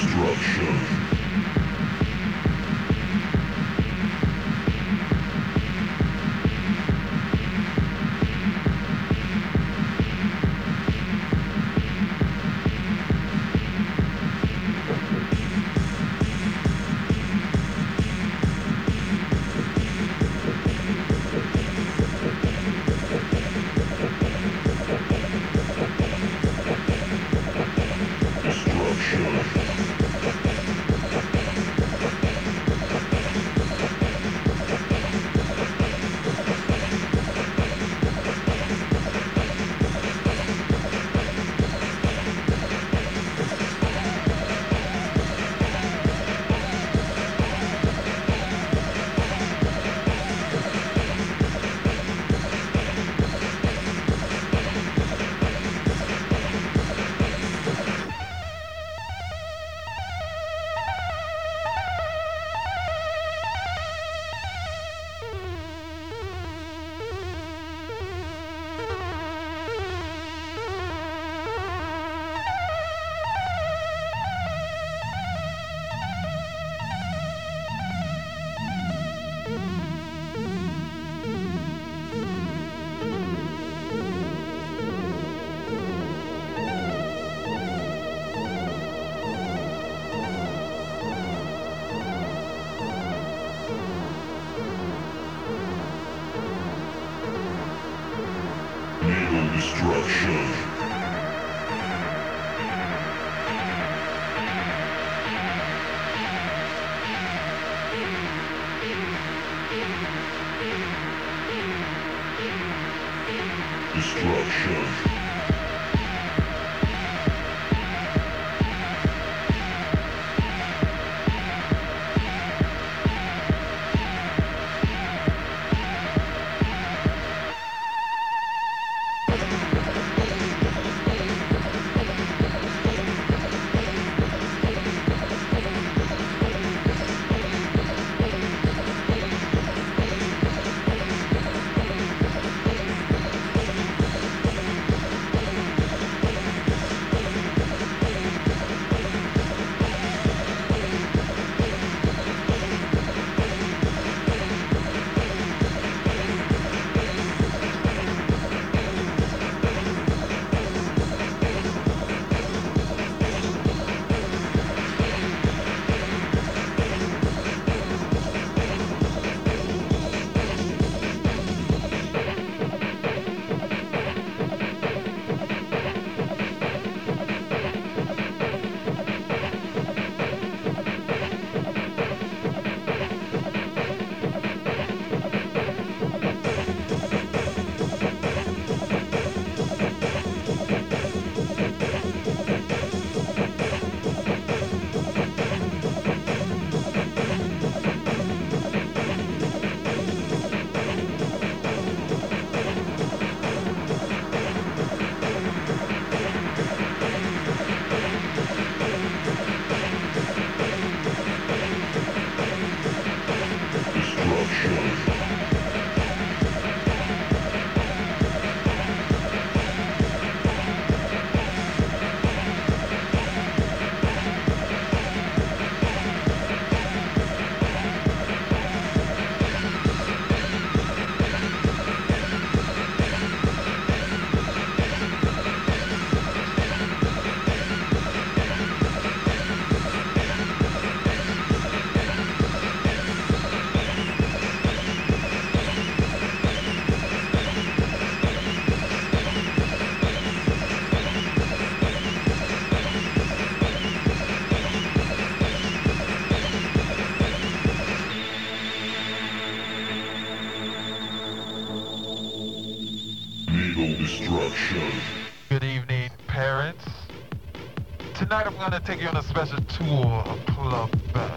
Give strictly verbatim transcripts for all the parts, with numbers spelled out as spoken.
Tonight I'm gonna take you on a special tour of Club Bad.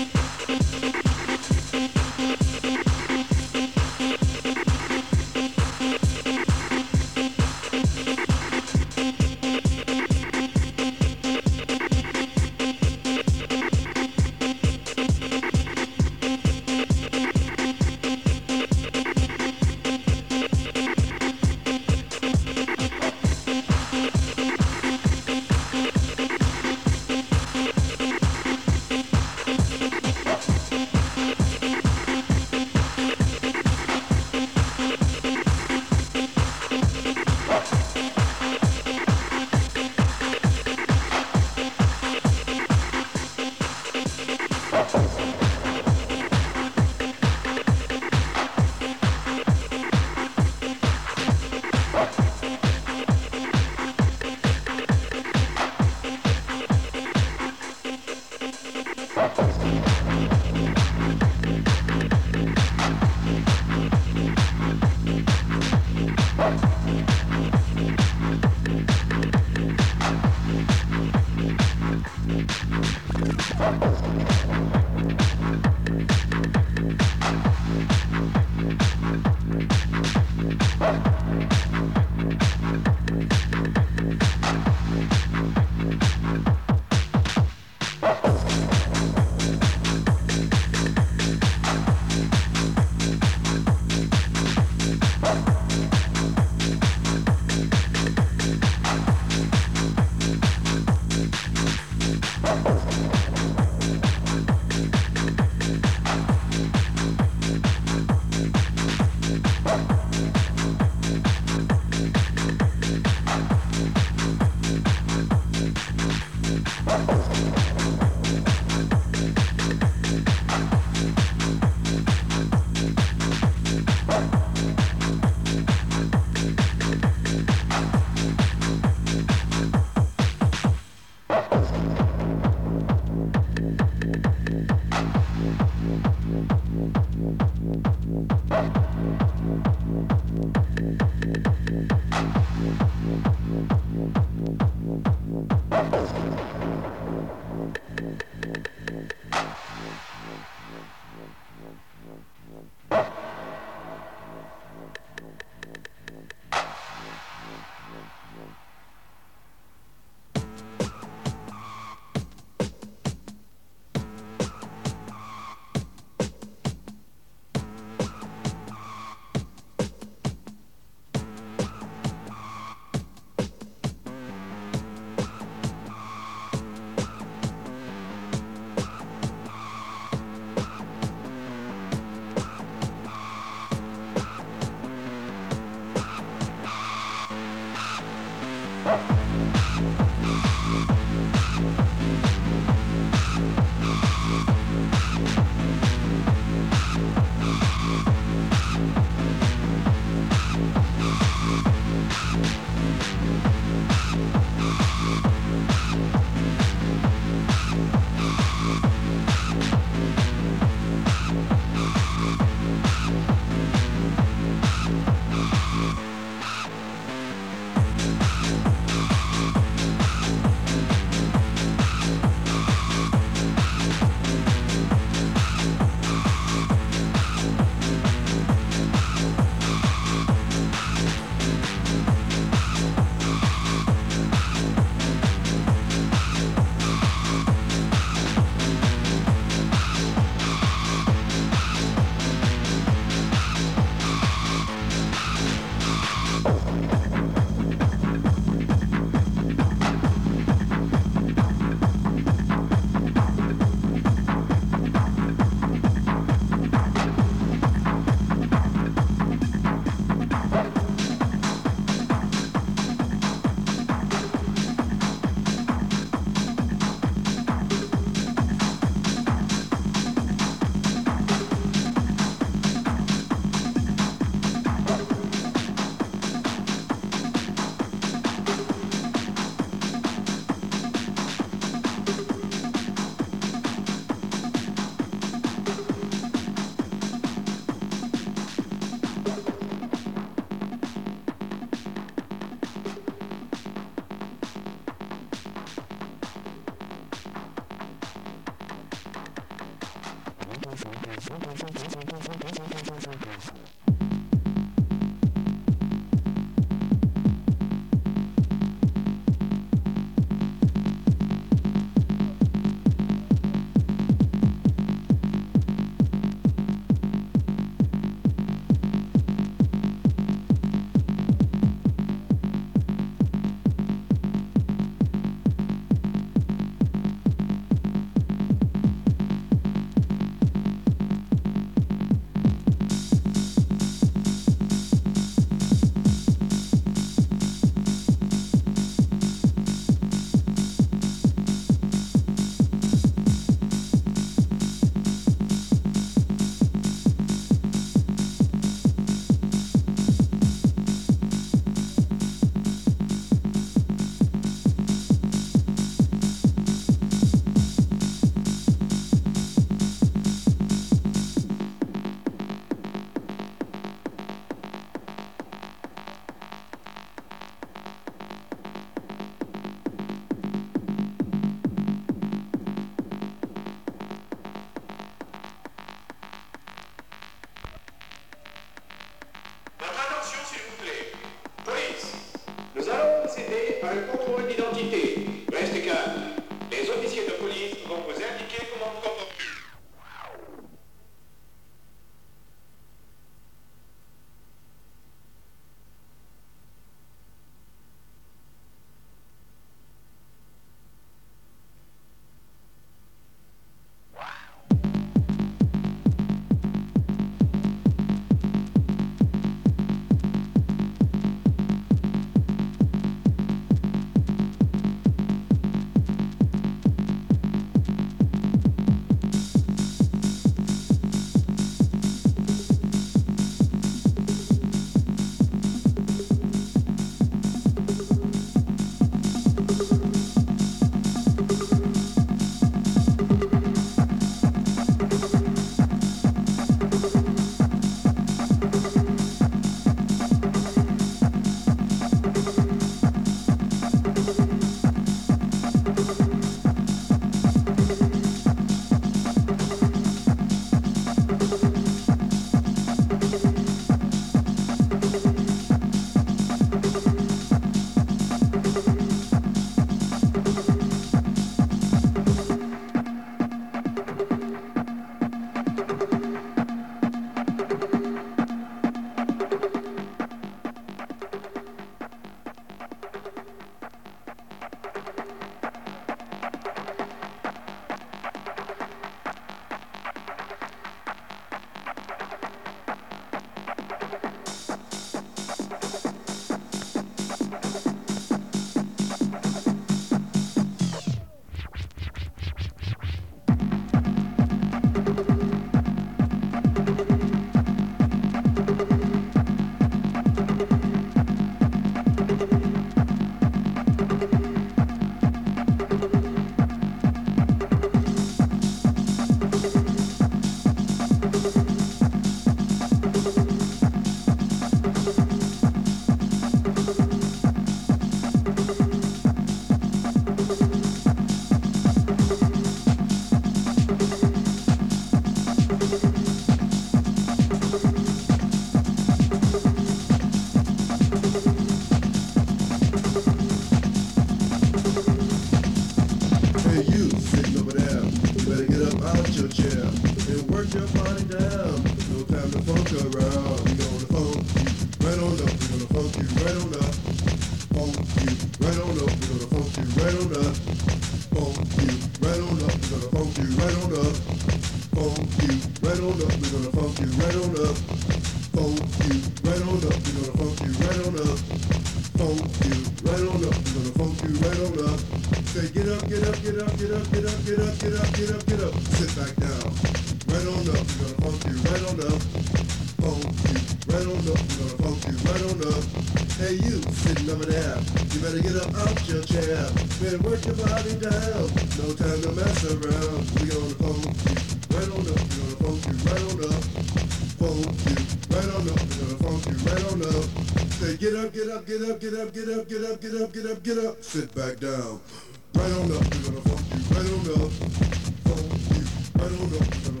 Sit back down. Right on up, we're gonna funk you right on up. Funk you right on up, we're gonna funk you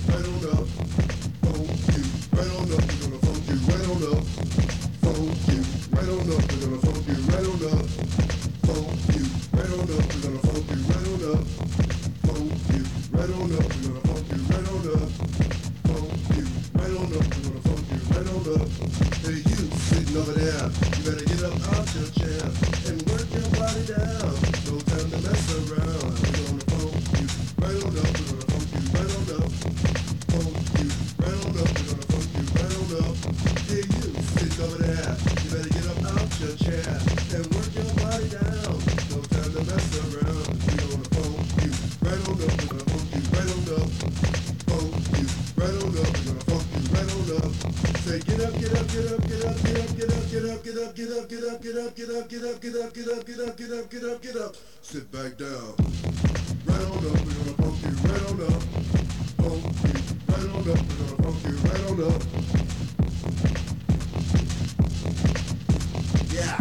right on up. Funk you, right on up. We're gonna funk you right on up. Funk you, right on up. We're gonna funk you right on up. Funk you, right on up. We're gonna funk you right on up. Funk you, right on up. We're gonna funk you right on up. Funk you, right on up. We're gonna funk you right on up. Hey, you sitting over there, you better get up out your chair and work your body down. No time to mess around. We're gonna funk you right on up. We're gonna funk you right on up. Funk you right on up. We're gonna funk you right on up. Hey, you sitting over there, you better get up out your chair and work your body down. No time to mess around. We're gonna funk you right on up. We're gonna funk you right on up. Funk you right on up. We're gonna funk you right on up. Say get up, get up, get up, get up, get up, get up, get up, get up, get up, get up, get up, get up, get up, get up, get up, get up, get up, get up, get up. Sit back down. Right on up, we're gonna funk you right on up. Funk you right on up, we're gonna funk you right on up. Yeah.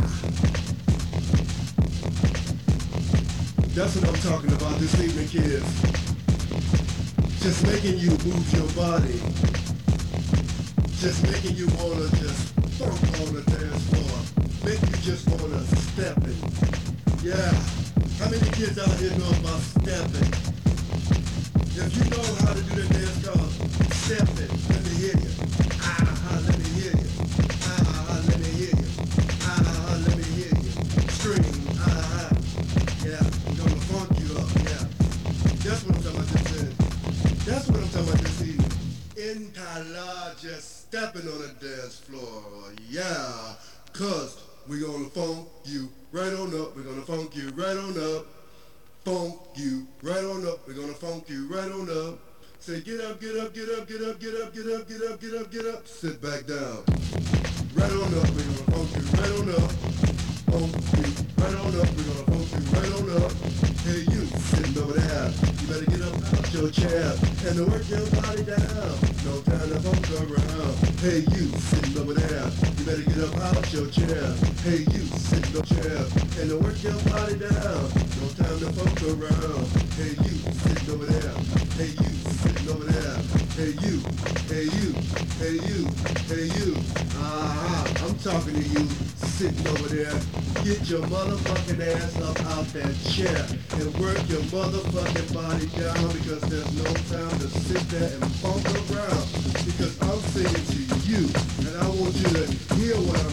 That's what I'm talking about this evening, kids. Just making you move your body. Just making you wanna just funk on the dance floor. Make you just wanna step it. Yeah. How many kids out here know about stepping? If you know how to do the dance called step it, let me hear you. Ah, let me hear you. Ah, let me hear you. Ah, let me hear you. Scream. Ah, yeah. We're gonna funk you up. Yeah. That's what I'm talking about this evening. That's what I'm talking about this evening. In Kala, just stepping on the dance floor, yeah, cause we gonna funk you right on up, we're gonna funk you right on up, funk you right on up, we're gonna funk you right on up. Say get up, get up, get up, get up, get up, get up, get up, get up, get up, sit back down. Right on up, we're gonna funk you right on up, funk you right on up, we're gonna funk you right on up. Hey you, sitting over there, you better get up out your chair and to work your body down. No time to funk around. Hey you, sitting over there, you better get up out your chair. Hey you, sitting on chair and to work your body down. No time to funk around. Hey you, sitting over there. Hey you, sitting over there. Hey you, hey you, hey you, hey you. Uh-huh, I'm talking to you, sitting over there. Get your motherfucking ass up out that chair and work your motherfucking body down because there's no time to sit there and funk around. Because I'm saying to you, and I want you to hear what I'm